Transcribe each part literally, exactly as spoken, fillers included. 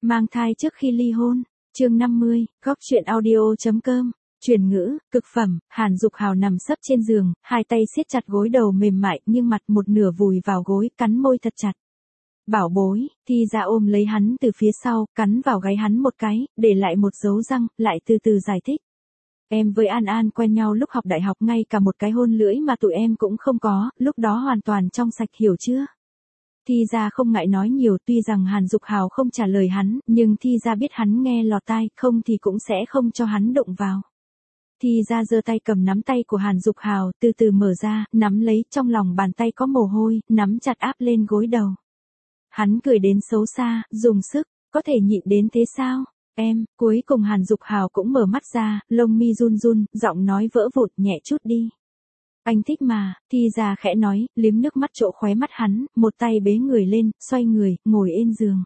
Mang thai trước khi ly hôn, chương năm mươi, góc truyện audio.com, truyền ngữ, cực phẩm. Hàn Dục Hào nằm sấp trên giường, hai tay siết chặt gối đầu mềm mại nhưng mặt một nửa vùi vào gối, cắn môi thật chặt. Bảo bối, Thi Gia ôm lấy hắn từ phía sau, cắn vào gáy hắn một cái, để lại một dấu răng, lại từ từ giải thích. Em với An An quen nhau lúc học đại học, ngay cả một cái hôn lưỡi mà tụi em cũng không có, lúc đó hoàn toàn trong sạch, hiểu chưa? Thi Gia không ngại nói nhiều, tuy rằng Hàn Dục Hào không trả lời hắn, nhưng Thi Gia biết hắn nghe lọt tai, không thì cũng sẽ không cho hắn đụng vào. Thi Gia giơ tay cầm nắm tay của Hàn Dục Hào, từ từ mở ra, nắm lấy, trong lòng bàn tay có mồ hôi, nắm chặt áp lên gối đầu. Hắn cười đến xấu xa, dùng sức, có thể nhịn đến thế sao? Em, cuối cùng Hàn Dục Hào cũng mở mắt ra, lông mi run run, giọng nói vỡ vụn, nhẹ chút đi. Anh thích mà, Thi Gia khẽ nói, liếm nước mắt chỗ khóe mắt hắn, một tay bế người lên, xoay người, ngồi ên giường.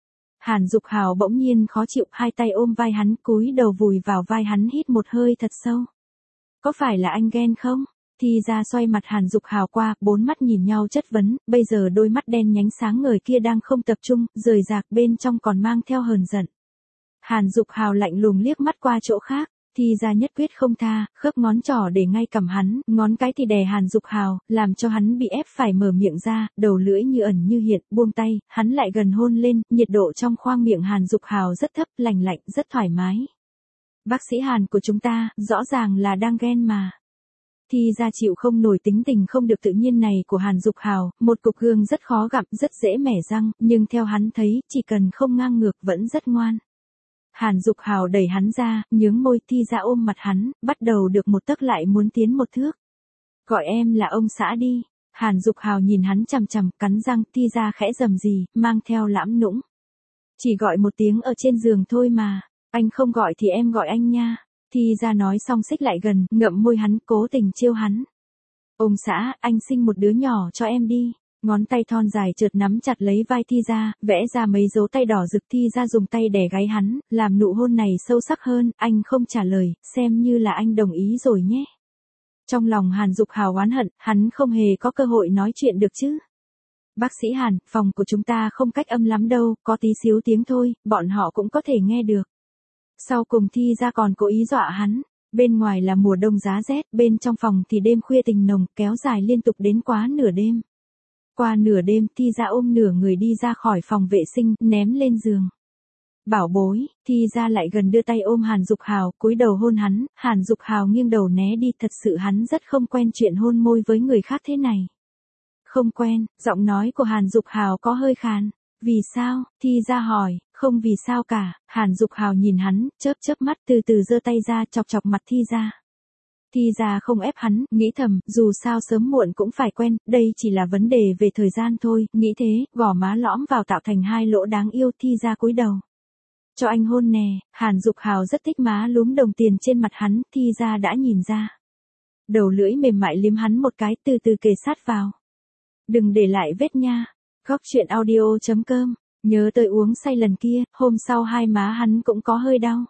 Hàn Dục Hào bỗng nhiên khó chịu, hai tay ôm vai hắn, cúi đầu vùi vào vai hắn, hít một hơi thật sâu. Có phải là anh ghen không? Thi Gia xoay mặt Hàn Dục Hào qua, bốn mắt nhìn nhau chất vấn, bây giờ đôi mắt đen nhánh sáng ngời kia đang không tập trung, rời rạc, bên trong còn mang theo hờn giận. Hàn Dục Hào lạnh lùng liếc mắt qua chỗ khác, Thi Gia nhất quyết không tha, khớp ngón trỏ để ngay cằm hắn, ngón cái thì đè Hàn Dục Hào, làm cho hắn bị ép phải mở miệng ra, đầu lưỡi như ẩn như hiện, buông tay, hắn lại gần hôn lên, nhiệt độ trong khoang miệng Hàn Dục Hào rất thấp, lành lạnh, rất thoải mái. Bác sĩ Hàn của chúng ta, rõ ràng là đang ghen mà. Thi Gia chịu không nổi tính tình không được tự nhiên này của Hàn Dục Hào, một cục gương rất khó gặm, rất dễ mẻ răng, nhưng theo hắn thấy, chỉ cần không ngang ngược vẫn rất ngoan. Hàn Dục Hào đẩy hắn ra, nhướng môi, Thi Gia ôm mặt hắn, bắt đầu được một tấc lại muốn tiến một thước. Gọi em là ông xã đi. Hàn Dục Hào nhìn hắn chằm chằm, cắn răng, Thi Gia khẽ rầm rì, mang theo lãm nũng. Chỉ gọi một tiếng ở trên giường thôi mà, anh không gọi thì em gọi anh nha. Thi Gia nói xong xích lại gần, ngậm môi hắn, cố tình trêu hắn. Ông xã, anh sinh một đứa nhỏ cho em đi. Ngón tay thon dài chợt nắm chặt lấy vai Thi Gia, vẽ ra mấy dấu tay đỏ rực. Thi Gia dùng tay đè gáy hắn, làm nụ hôn này sâu sắc hơn, anh không trả lời, xem như là anh đồng ý rồi nhé. Trong lòng Hàn Dục Hào oán hận, hắn không hề có cơ hội nói chuyện được chứ. Bác sĩ Hàn, phòng của chúng ta không cách âm lắm đâu, có tí xíu tiếng thôi, bọn họ cũng có thể nghe được. Sau cùng Thi Gia còn cố ý dọa hắn. Bên ngoài là mùa đông giá rét, bên trong phòng thì đêm khuya tình nồng, kéo dài liên tục đến quá nửa đêm. Qua nửa đêm, Thi Gia ôm nửa người đi ra khỏi phòng vệ sinh, ném lên giường. Bảo bối, Thi Gia lại gần đưa tay ôm Hàn Dục Hào, cúi đầu hôn hắn, Hàn Dục Hào nghiêng đầu né đi, thật sự hắn rất không quen chuyện hôn môi với người khác thế này. Không quen, giọng nói của Hàn Dục Hào có hơi khàn. Vì sao? Thi Gia hỏi. Không vì sao cả, Hàn Dục Hào nhìn hắn, chớp chớp mắt, từ từ giơ tay ra, chọc chọc mặt Thi Gia. Thi Gia không ép hắn, nghĩ thầm, dù sao sớm muộn cũng phải quen, đây chỉ là vấn đề về thời gian thôi, nghĩ thế, gò má lõm vào tạo thành hai lỗ đáng yêu. Thi Gia cúi đầu. Cho anh hôn nè. Hàn Dục Hào rất thích má lúm đồng tiền trên mặt hắn, Thi Gia đã nhìn ra. Đầu lưỡi mềm mại liếm hắn một cái, từ từ kề sát vào. Đừng để lại vết nha. Góc truyện audio.com. Nhớ tới uống say lần kia, hôm sau hai má hắn cũng có hơi đau.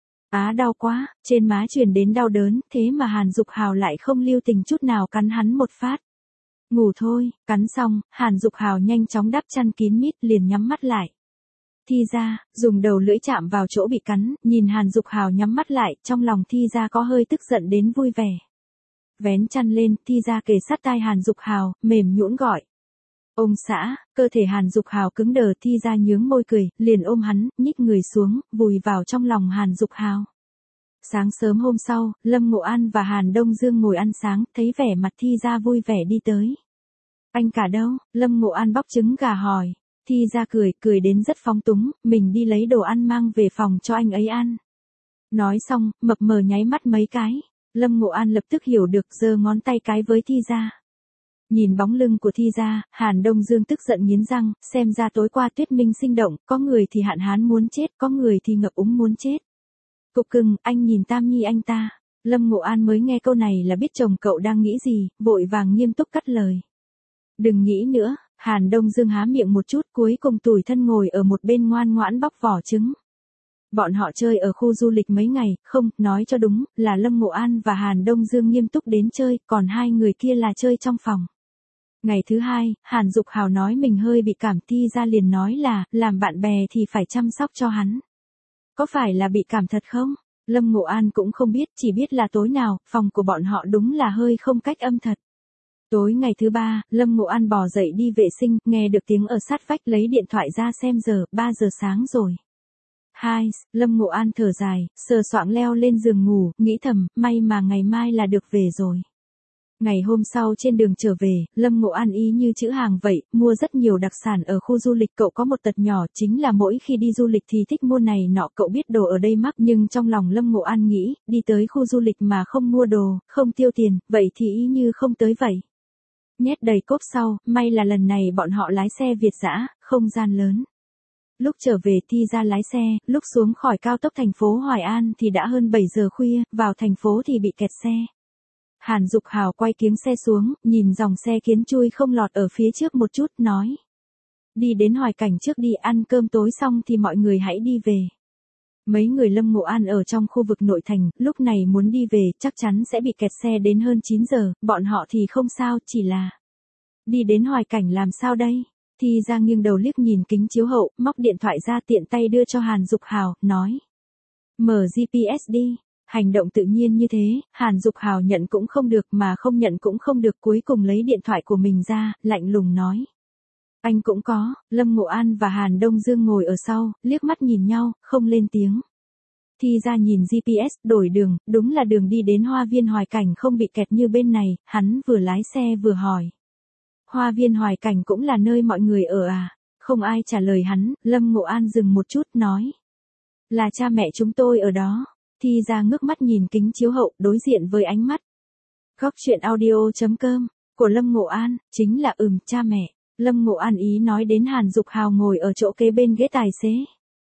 Á đau quá, trên má truyền đến đau đớn, thế mà Hàn Dục Hào lại không lưu tình chút nào cắn hắn một phát. Ngủ thôi, cắn xong, Hàn Dục Hào nhanh chóng đắp chăn kín mít, liền nhắm mắt lại. Thi Gia, dùng đầu lưỡi chạm vào chỗ bị cắn, nhìn Hàn Dục Hào nhắm mắt lại, trong lòng Thi Gia có hơi tức giận đến vui vẻ. Vén chăn lên, Thi Gia kề sát tai Hàn Dục Hào, mềm nhũn gọi. Ông xã, cơ thể Hàn Dục Hào cứng đờ. Thi Gia nhướng môi cười, liền ôm hắn, nhích người xuống, vùi vào trong lòng Hàn Dục Hào. Sáng sớm hôm sau, Lâm Ngộ An và Hàn Đông Dương ngồi ăn sáng, thấy vẻ mặt Thi Gia vui vẻ đi tới. Anh cả đâu? Lâm Ngộ An bóc trứng gà hỏi. Thi Gia cười, cười đến rất phóng túng, mình đi lấy đồ ăn mang về phòng cho anh ấy ăn. Nói xong, mập mờ nháy mắt mấy cái. Lâm Ngộ An lập tức hiểu được, giơ ngón tay cái với Thi Gia. Nhìn bóng lưng của Thi Gia, Hàn Đông Dương tức giận nghiến răng, xem ra tối qua Tuyết Minh sinh động, có người thì hạn hán muốn chết, có người thì ngập úng muốn chết. Cục cưng, anh nhìn Tam Nhi anh ta. Lâm Ngộ An mới nghe câu này là biết chồng cậu đang nghĩ gì, vội vàng nghiêm túc cắt lời. Đừng nghĩ nữa. Hàn Đông Dương há miệng một chút, cuối cùng tủi thân ngồi ở một bên ngoan ngoãn bóc vỏ trứng. Bọn họ chơi ở khu du lịch mấy ngày, không, nói cho đúng, là Lâm Ngộ An và Hàn Đông Dương nghiêm túc đến chơi, còn hai người kia là chơi trong phòng. Ngày thứ hai, Hàn Dục Hào nói mình hơi bị cảm, Thi Gia liền nói là, làm bạn bè thì phải chăm sóc cho hắn. Có phải là bị cảm thật không? Lâm Ngộ An cũng không biết, chỉ biết là tối nào, phòng của bọn họ đúng là hơi không cách âm thật. Tối ngày thứ ba, Lâm Ngộ An bò dậy đi vệ sinh, nghe được tiếng ở sát vách, lấy điện thoại ra xem giờ, ba giờ sáng rồi. Hai, Lâm Ngộ An thở dài, sờ soạng leo lên giường ngủ, nghĩ thầm, may mà ngày mai là được về rồi. Ngày hôm sau trên đường trở về, Lâm Ngộ An ý như chữ hàng vậy, mua rất nhiều đặc sản ở khu du lịch. Cậu có một tật nhỏ, chính là mỗi khi đi du lịch thì thích mua này nọ. Cậu biết đồ ở đây mắc, nhưng trong lòng Lâm Ngộ An nghĩ, đi tới khu du lịch mà không mua đồ, không tiêu tiền, vậy thì ý như không tới vậy. Nhét đầy cốp sau, may là lần này bọn họ lái xe Việt dã, không gian lớn. Lúc trở về Thi Gia lái xe, lúc xuống khỏi cao tốc thành phố Hoài An thì đã hơn bảy giờ khuya, vào thành phố thì bị kẹt xe. Hàn Dục Hào quay kiếng xe xuống, nhìn dòng xe kiến chui không lọt ở phía trước một chút, nói. Đi đến Hoài Cảnh trước đi, ăn cơm tối xong thì mọi người hãy đi về. Mấy người Lâm Ngộ An ở trong khu vực nội thành, lúc này muốn đi về, chắc chắn sẽ bị kẹt xe đến hơn chín giờ, bọn họ thì không sao, chỉ là. Đi đến Hoài Cảnh làm sao đây? Thi Gia nghiêng đầu liếc nhìn kính chiếu hậu, móc điện thoại ra tiện tay đưa cho Hàn Dục Hào, nói. Mở giê pê ét đi. Hành động tự nhiên như thế, Hàn Dục Hào nhận cũng không được mà không nhận cũng không được, cuối cùng lấy điện thoại của mình ra, lạnh lùng nói. Anh cũng có. Lâm Ngộ An và Hàn Đông Dương ngồi ở sau, liếc mắt nhìn nhau, không lên tiếng. Thi Gia nhìn giê pê ét, đổi đường, đúng là đường đi đến Hoa Viên Hoài Cảnh không bị kẹt như bên này, hắn vừa lái xe vừa hỏi. Hoa Viên Hoài Cảnh cũng là nơi mọi người ở à? Không ai trả lời hắn, Lâm Ngộ An dừng một chút, nói. Là cha mẹ chúng tôi ở đó. Thi Gia ngước mắt nhìn kính chiếu hậu, đối diện với ánh mắt. Góc truyện audio chấm com, của Lâm Ngộ An, chính là ừm, cha mẹ. Lâm Ngộ An ý nói đến Hàn Dục Hào ngồi ở chỗ kế bên ghế tài xế.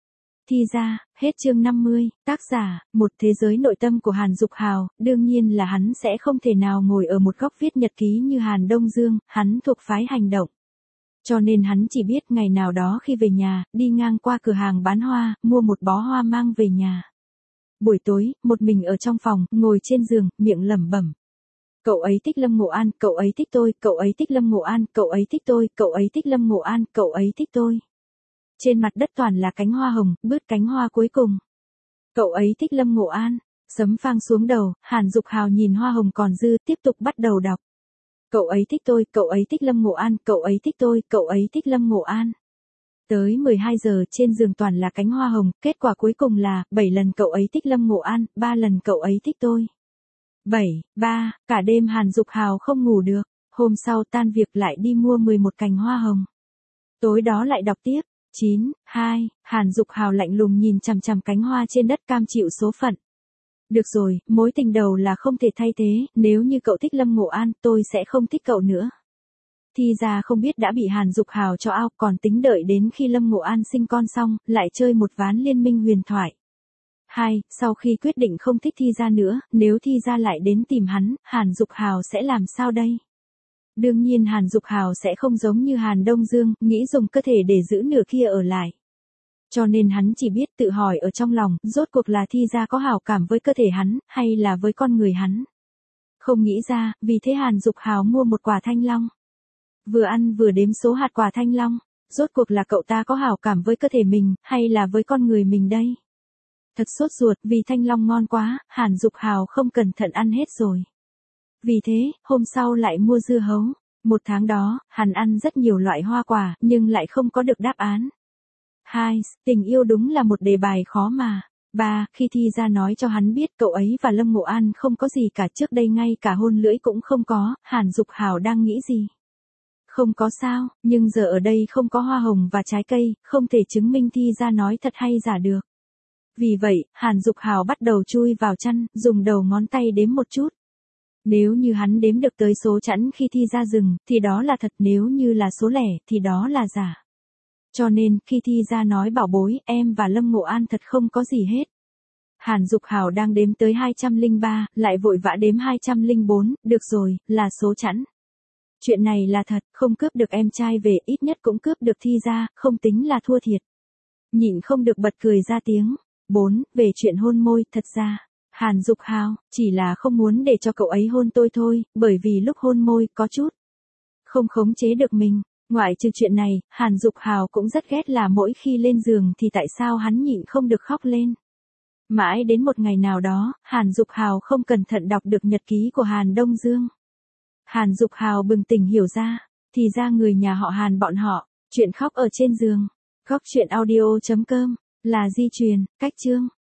Thi Gia, hết chương năm mươi, tác giả, một thế giới nội tâm của Hàn Dục Hào, đương nhiên là hắn sẽ không thể nào ngồi ở một góc viết nhật ký như Hàn Đông Dương, hắn thuộc phái hành động. Cho nên hắn chỉ biết ngày nào đó khi về nhà, đi ngang qua cửa hàng bán hoa, mua một bó hoa mang về nhà. Buổi tối, một mình ở trong phòng, ngồi trên giường, miệng lẩm bẩm. Cậu ấy thích Lâm Ngộ An, cậu ấy thích tôi, cậu ấy thích Lâm Ngộ An, cậu ấy thích tôi, cậu ấy thích Lâm Ngộ An, cậu ấy thích tôi. Trên mặt đất toàn là cánh hoa hồng, bứt cánh hoa cuối cùng. Cậu ấy thích Lâm Ngộ An, sấm phang xuống đầu, Hàn Dục Hào nhìn hoa hồng còn dư, tiếp tục bắt đầu đọc. Cậu ấy thích tôi, cậu ấy thích Lâm Ngộ An, cậu ấy thích tôi, cậu ấy thích Lâm Ngộ An. Tới mười hai giờ trên giường toàn là cánh hoa hồng, kết quả cuối cùng là, bảy lần cậu ấy thích Lâm Ngộ An, ba lần cậu ấy thích tôi. bảy, ba, cả đêm Hàn Dục Hào không ngủ được, hôm sau tan việc lại đi mua mười một cành hoa hồng. Tối đó lại đọc tiếp, chín, hai, Hàn Dục Hào lạnh lùng nhìn chằm chằm cánh hoa trên đất cam chịu số phận. Được rồi, mối tình đầu là không thể thay thế, nếu như cậu thích Lâm Ngộ An, tôi sẽ không thích cậu nữa. Thi Gia không biết đã bị Hàn Dục Hào cho ao, còn tính đợi đến khi Lâm Ngộ An sinh con xong, lại chơi một ván liên minh huyền thoại. Hai, sau khi quyết định không thích Thi Gia nữa, nếu Thi Gia lại đến tìm hắn, Hàn Dục Hào sẽ làm sao đây? Đương nhiên Hàn Dục Hào sẽ không giống như Hàn Đông Dương, nghĩ dùng cơ thể để giữ nửa kia ở lại. Cho nên hắn chỉ biết tự hỏi ở trong lòng, rốt cuộc là Thi Gia có hảo cảm với cơ thể hắn, hay là với con người hắn. Không nghĩ ra, vì thế Hàn Dục Hào mua một quả thanh long. Vừa ăn vừa đếm số hạt quả thanh long, rốt cuộc là cậu ta có hảo cảm với cơ thể mình, hay là với con người mình đây? Thật sốt ruột, vì thanh long ngon quá, Hàn Dục Hào không cẩn thận ăn hết rồi. Vì thế, hôm sau lại mua dưa hấu. Một tháng đó, hắn ăn rất nhiều loại hoa quả, nhưng lại không có được đáp án. Hai, tình yêu đúng là một đề bài khó mà. Ba, khi Thi Gia nói cho hắn biết cậu ấy và Lâm Ngộ An không có gì cả, trước đây ngay cả hôn lưỡi cũng không có, Hàn Dục Hào đang nghĩ gì? Không có sao, nhưng giờ ở đây không có hoa hồng và trái cây, không thể chứng minh Thi Gia nói thật hay giả được. Vì vậy, Hàn Dục Hào bắt đầu chui vào chăn, dùng đầu ngón tay đếm một chút. Nếu như hắn đếm được tới số chẵn khi Thi Gia dừng, thì đó là thật, nếu như là số lẻ, thì đó là giả. Cho nên, khi Thi Gia nói bảo bối, em và Lâm Ngộ An thật không có gì hết. Hàn Dục Hào đang đếm tới hai trăm lẻ ba, lại vội vã đếm hai trăm lẻ bốn, được rồi, là số chẵn. Chuyện này là thật, không cướp được em trai về, ít nhất cũng cướp được Thi Gia, không tính là thua thiệt. Nhịn không được bật cười ra tiếng. Bốn, về chuyện hôn môi, thật ra, Hàn Dục Hào, chỉ là không muốn để cho cậu ấy hôn tôi thôi, bởi vì lúc hôn môi, có chút. không khống chế được mình. Ngoại trừ chuyện này, Hàn Dục Hào cũng rất ghét là mỗi khi lên giường thì tại sao hắn nhịn không được khóc lên. Mãi đến một ngày nào đó, Hàn Dục Hào không cẩn thận đọc được nhật ký của Hàn Đông Dương. Hàn Dục Hào bừng tỉnh hiểu ra, thì ra người nhà họ Hàn bọn họ, chuyện khóc ở trên giường. Góc truyện audio chấm com là di truyền, cách chương.